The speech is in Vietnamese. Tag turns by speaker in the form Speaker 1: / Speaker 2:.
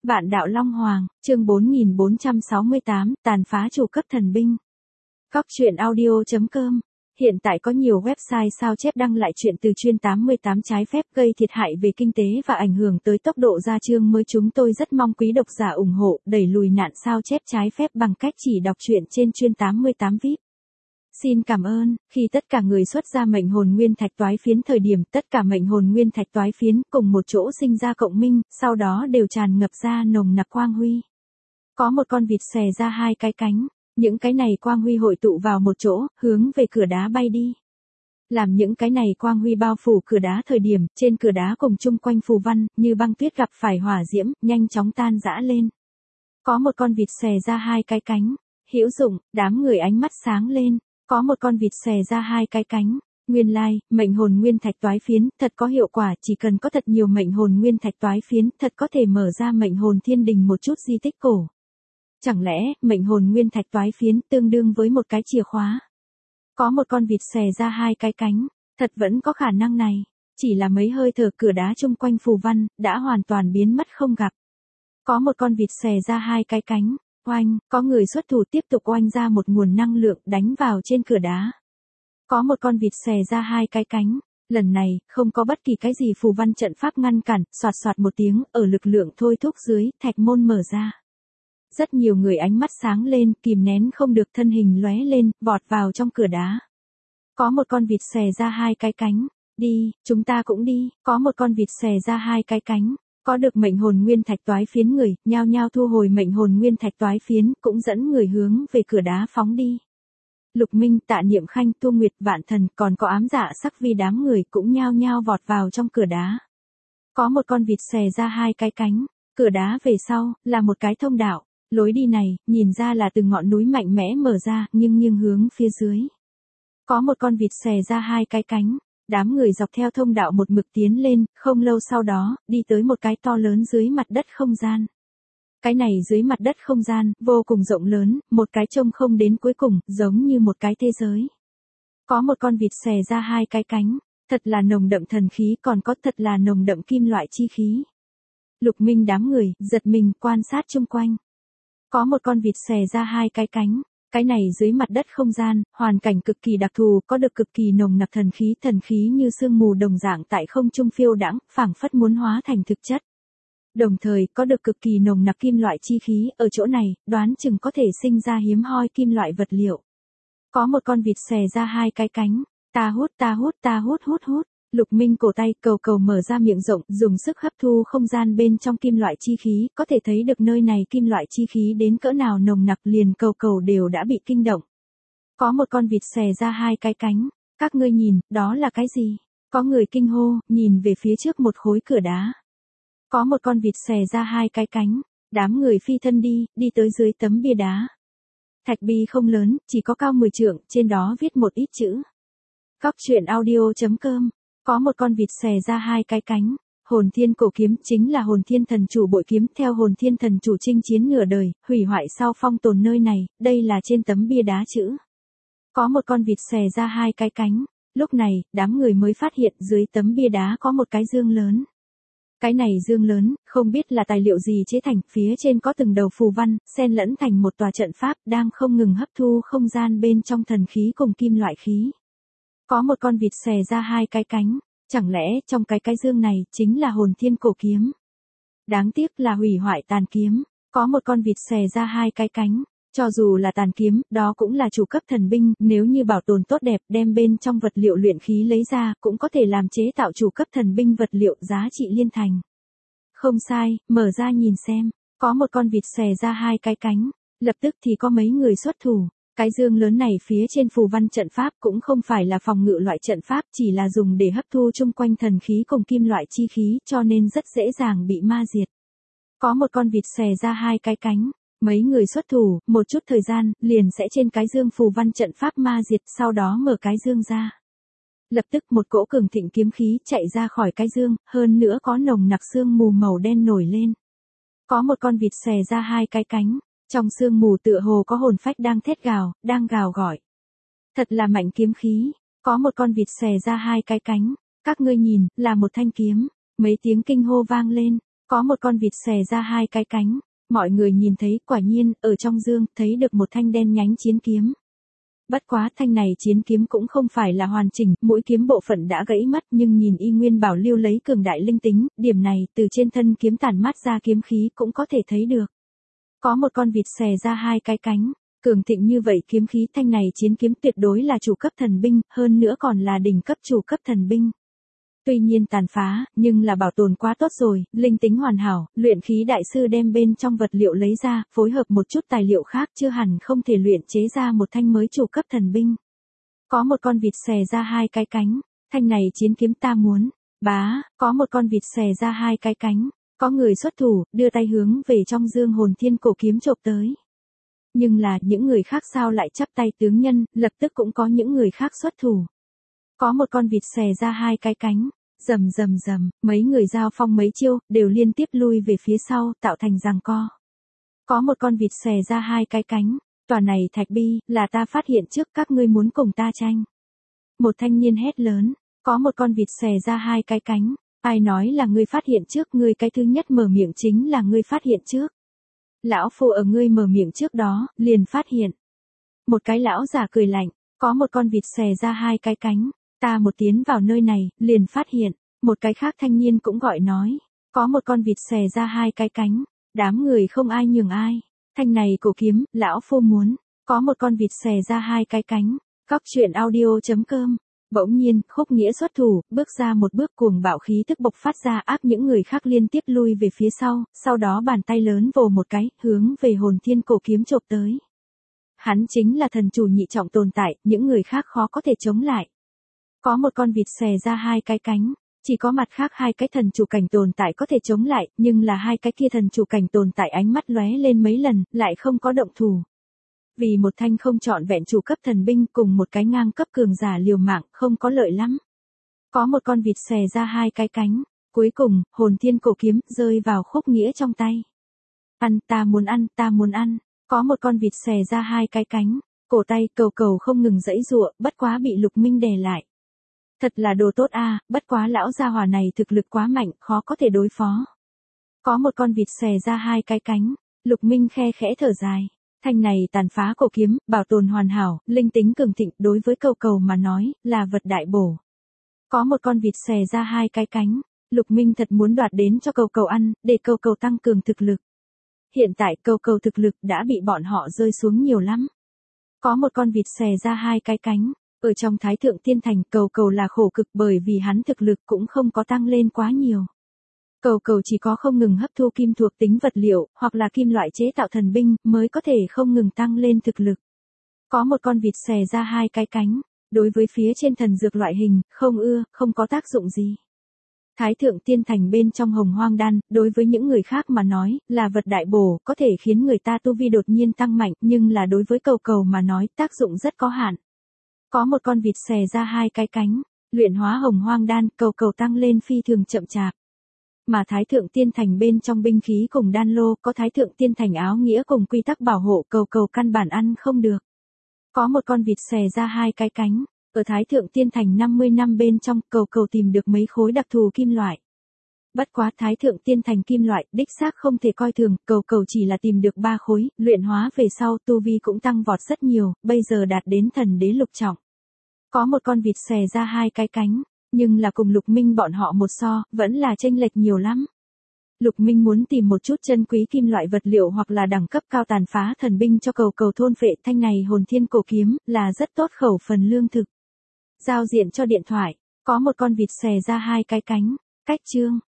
Speaker 1: Vạn đạo Long Hoàng, chương 4468, tàn phá chủ cấp thần binh. Góc truyện audio.com. Hiện tại có nhiều website sao chép đăng lại chuyện từ chuyên 88 trái phép gây thiệt hại về kinh tế và ảnh hưởng tới tốc độ ra chương mới. Chúng tôi rất mong quý độc giả ủng hộ, đẩy lùi nạn sao chép trái phép bằng cách chỉ đọc truyện trên chuyên 88 VIP. Xin cảm ơn. Khi tất cả người xuất ra mệnh hồn nguyên thạch toái phiến, thời điểm tất cả mệnh hồn nguyên thạch toái phiến cùng một chỗ sinh ra cộng minh, sau đó đều tràn ngập ra nồng nặc quang huy. Có một con vịt xòe ra hai cái cánh, những cái này quang huy hội tụ vào một chỗ, hướng về cửa đá bay đi. Làm những cái này quang huy bao phủ cửa đá thời điểm, trên cửa đá cùng chung quanh phù văn, như băng tuyết gặp phải hỏa diễm, nhanh chóng tan rã lên. Có một con vịt xòe ra hai cái cánh, hữu dụng, đám người ánh mắt sáng lên. Có một con vịt xòe ra hai cái cánh, nguyên lai, mệnh hồn nguyên thạch toái phiến, thật có hiệu quả, chỉ cần có thật nhiều mệnh hồn nguyên thạch toái phiến, thật có thể mở ra mệnh hồn thiên đình một chút di tích cổ. Chẳng lẽ, mệnh hồn nguyên thạch toái phiến tương đương với một cái chìa khóa? Có một con vịt xòe ra hai cái cánh, thật vẫn có khả năng này, chỉ là mấy hơi thở cửa đá chung quanh phù văn, đã hoàn toàn biến mất không gặp. Có một con vịt xòe ra hai cái cánh. Oanh, có người xuất thủ tiếp tục oanh ra một nguồn năng lượng đánh vào trên cửa đá. Có một con vịt xòe ra hai cái cánh, lần này, không có bất kỳ cái gì phù văn trận pháp ngăn cản, xoạt xoạt một tiếng, ở lực lượng thôi thúc dưới, thạch môn mở ra. Rất nhiều người ánh mắt sáng lên, kìm nén không được thân hình lóe lên, vọt vào trong cửa đá. Có một con vịt xòe ra hai cái cánh, đi, chúng ta cũng đi, có một con vịt xòe ra hai cái cánh. Có được mệnh hồn nguyên thạch toái phiến người, nhao nhao thu hồi mệnh hồn nguyên thạch toái phiến, cũng dẫn người hướng về cửa đá phóng đi. Lục Minh, Tạ Niệm Khanh, Tu Nguyệt, Vạn Thần, còn có Ám Dạ Sắc Vi đám người cũng nhao nhao vọt vào trong cửa đá. Có một con vịt xòe ra hai cái cánh, cửa đá về sau, là một cái thông đạo, lối đi này, nhìn ra là từ ngọn núi mạnh mẽ mở ra, nhưng nghiêng hướng phía dưới. Có một con vịt xòe ra hai cái cánh. Đám người dọc theo thông đạo một mực tiến lên, không lâu sau đó, đi tới một cái to lớn dưới mặt đất không gian. Cái này dưới mặt đất không gian, vô cùng rộng lớn, một cái trông không đến cuối cùng, giống như một cái thế giới. Có một con vịt xòe ra hai cái cánh, thật là nồng đậm thần khí, còn có thật là nồng đậm kim loại chi khí. Lục Minh đám người, giật mình, quan sát chung quanh. Có một con vịt xòe ra hai cái cánh. Cái này dưới mặt đất không gian, hoàn cảnh cực kỳ đặc thù, có được cực kỳ nồng nặc thần khí như sương mù đồng dạng tại không trung phiêu đãng, phảng phất muốn hóa thành thực chất. Đồng thời, có được cực kỳ nồng nặc kim loại chi khí, ở chỗ này, đoán chừng có thể sinh ra hiếm hoi kim loại vật liệu. Có một con vịt xòe ra hai cái cánh, ta hút. Lục Minh cổ tay cầu mở ra miệng rộng, dùng sức hấp thu không gian bên trong kim loại chi khí, có thể thấy được nơi này kim loại chi khí đến cỡ nào nồng nặc, liền cầu đều đã bị kinh động. Có một con vịt xòe ra hai cái cánh, các ngươi nhìn, đó là cái gì? Có người kinh hô, nhìn về phía trước một khối cửa đá. Có một con vịt xòe ra hai cái cánh, đám người phi thân đi tới dưới tấm bia đá. Thạch bi không lớn, chỉ có cao 10 trượng, trên đó viết một ít chữ. Góc truyện audio.com. Có một con vịt xòe ra hai cái cánh, hồn thiên cổ kiếm chính là hồn thiên thần chủ bội kiếm, theo hồn thiên thần chủ chinh chiến nửa đời, hủy hoại sau phong tồn nơi này, đây là trên tấm bia đá chữ. Có một con vịt xòe ra hai cái cánh, lúc này, đám người mới phát hiện dưới tấm bia đá có một cái dương lớn. Cái này dương lớn, không biết là tài liệu gì chế thành, phía trên có từng đầu phù văn, xen lẫn thành một tòa trận pháp, đang không ngừng hấp thu không gian bên trong thần khí cùng kim loại khí. Có một con vịt xòe ra hai cái cánh, chẳng lẽ trong cái dương này chính là hồn thiên cổ kiếm? Đáng tiếc là hủy hoại tàn kiếm. Có một con vịt xòe ra hai cái cánh, cho dù là tàn kiếm, đó cũng là chủ cấp thần binh, nếu như bảo tồn tốt đẹp, đem bên trong vật liệu luyện khí lấy ra, cũng có thể làm chế tạo chủ cấp thần binh vật liệu giá trị liên thành. Không sai, mở ra nhìn xem, có một con vịt xòe ra hai cái cánh, lập tức thì có mấy người xuất thủ. Cái dương lớn này phía trên phù văn trận pháp cũng không phải là phòng ngự loại trận pháp, chỉ là dùng để hấp thu chung quanh thần khí cùng kim loại chi khí, cho nên rất dễ dàng bị ma diệt. Có một con vịt xòe ra hai cái cánh, mấy người xuất thủ, một chút thời gian, liền sẽ trên cái dương phù văn trận pháp ma diệt, sau đó mở cái dương ra. Lập tức một cỗ cường thịnh kiếm khí chạy ra khỏi cái dương, hơn nữa có nồng nặc sương mù màu đen nổi lên. Có một con vịt xòe ra hai cái cánh. Trong sương mù tựa hồ có hồn phách đang thét gào, đang gào gọi. Thật là mạnh kiếm khí, có một con vịt xòe ra hai cái cánh, các ngươi nhìn, là một thanh kiếm, mấy tiếng kinh hô vang lên, Có một con vịt xòe ra hai cái cánh. Mọi người nhìn thấy, quả nhiên, ở trong dương, thấy được một thanh đen nhánh chiến kiếm. Bất quá thanh này chiến kiếm cũng không phải là hoàn chỉnh, mũi kiếm bộ phận đã gãy mất nhưng nhìn y nguyên bảo lưu lấy cường đại linh tính, điểm này từ trên thân kiếm tản mát ra kiếm khí cũng có thể thấy được. Có một con vịt xòe ra hai cái cánh, cường thịnh như vậy kiếm khí, thanh này chiến kiếm tuyệt đối là chủ cấp thần binh, hơn nữa còn là đỉnh cấp chủ cấp thần binh. Tuy nhiên tàn phá, nhưng là bảo tồn quá tốt rồi, linh tính hoàn hảo, luyện khí đại sư đem bên trong vật liệu lấy ra, phối hợp một chút tài liệu khác chưa hẳn không thể luyện chế ra một thanh mới chủ cấp thần binh. Có một con vịt xòe ra hai cái cánh, thanh này chiến kiếm ta muốn. Bá, có một con vịt xòe ra hai cái cánh, có người xuất thủ, đưa tay hướng về trong dương hồn thiên cổ kiếm chộp tới. Nhưng là những người khác sao lại chắp tay tướng nhân, lập tức cũng có những người khác xuất thủ. Có một con vịt xòe ra hai cái cánh, rầm rầm rầm, mấy người giao phong mấy chiêu, đều liên tiếp lui về phía sau, tạo thành giằng co. Có một con vịt xòe ra hai cái cánh, tòa này thạch bi, là ta phát hiện trước, các ngươi muốn cùng ta tranh. Một thanh niên hét lớn, có một con vịt xòe ra hai cái cánh, ai nói là ngươi phát hiện trước, ngươi cái thứ nhất mở miệng chính là ngươi phát hiện trước. Lão phu ở ngươi mở miệng trước đó, liền phát hiện. Một cái lão giả cười lạnh, có một con vịt xòe ra hai cái cánh, ta một tiến vào nơi này, liền phát hiện. Một cái khác thanh niên cũng gọi nói, có một con vịt xòe ra hai cái cánh, đám người không ai nhường ai. Thanh này cổ kiếm, lão phu muốn, có một con vịt xòe ra hai cái cánh. Cóc truyện audio.com. Bỗng nhiên, Khúc Nghĩa xuất thủ, bước ra một bước, cuồng bạo khí tức bộc phát ra, áp những người khác liên tiếp lui về phía sau đó bàn tay lớn vồ một cái, hướng về hồn thiên cổ kiếm chộp tới. Hắn chính là thần chủ nhị trọng tồn tại, những người khác khó có thể chống lại. Có một con vịt xòe ra hai cái cánh, chỉ có mặt khác hai cái thần chủ cảnh tồn tại có thể chống lại, nhưng là hai cái kia thần chủ cảnh tồn tại ánh mắt lóe lên mấy lần, lại không có động thủ. Vì một thanh không trọn vẹn chủ cấp thần binh cùng một cái ngang cấp cường giả liều mạng, không có lợi lắm. Có một con vịt xòe ra hai cái cánh, cuối cùng, hồn thiên cổ kiếm rơi vào Khúc Nghĩa trong tay. Ăn, ta muốn ăn, ta muốn ăn. Có một con vịt xòe ra hai cái cánh, cổ tay cầu cầu không ngừng giãy giụa, bất quá bị Lục Minh đè lại. Thật là đồ tốt a, bất quá lão gia hỏa này thực lực quá mạnh, khó có thể đối phó. Có một con vịt xòe ra hai cái cánh, Lục Minh khe khẽ thở dài. Thanh này tàn phá cổ kiếm, bảo tồn hoàn hảo, linh tính cường thịnh, đối với cầu cầu mà nói, là vật đại bổ. Có một con vịt xòe ra hai cái cánh, Lục Minh thật muốn đoạt đến cho cầu cầu ăn, để cầu cầu tăng cường thực lực. Hiện tại cầu cầu thực lực đã bị bọn họ rơi xuống nhiều lắm. Có một con vịt xòe ra hai cái cánh, ở trong Thái Thượng Tiên Thành, cầu cầu là khổ cực bởi vì hắn thực lực cũng không có tăng lên quá nhiều. Cầu cầu chỉ có không ngừng hấp thu kim thuộc tính vật liệu, hoặc là kim loại chế tạo thần binh, mới có thể không ngừng tăng lên thực lực. Có một con vịt xòe ra hai cái cánh, đối với phía trên thần dược loại hình, không ưa, không có tác dụng gì. Thái Thượng Tiên Thành bên trong Hồng Hoang Đan, đối với những người khác mà nói, là vật đại bổ, có thể khiến người ta tu vi đột nhiên tăng mạnh, nhưng là đối với cầu cầu mà nói, tác dụng rất có hạn. Có một con vịt xòe ra hai cái cánh, luyện hóa Hồng Hoang Đan, cầu cầu tăng lên phi thường chậm chạp. Mà Thái Thượng Tiên Thành bên trong binh khí cùng đan lô, có Thái Thượng Tiên Thành áo nghĩa cùng quy tắc bảo hộ, cầu cầu căn bản ăn không được. Có một con vịt xòe ra hai cái cánh, ở Thái Thượng Tiên Thành 50 năm bên trong, cầu cầu tìm được mấy khối đặc thù kim loại. Bất quá Thái Thượng Tiên Thành kim loại, đích xác không thể coi thường, cầu cầu chỉ là tìm được 3 khối, luyện hóa về sau, tu vi cũng tăng vọt rất nhiều, bây giờ đạt đến thần đế lục trọng. Có một con vịt xòe ra hai cái cánh, nhưng là cùng Lục Minh bọn họ một so, vẫn là chênh lệch nhiều lắm. Lục Minh muốn tìm một chút chân quý kim loại vật liệu hoặc là đẳng cấp cao tàn phá thần binh cho cầu cầu thôn phệ, thanh này hồn thiên cổ kiếm, là rất tốt khẩu phần lương thực. Giao diện cho điện thoại, có một con vịt xòe ra hai cái cánh, cách chương.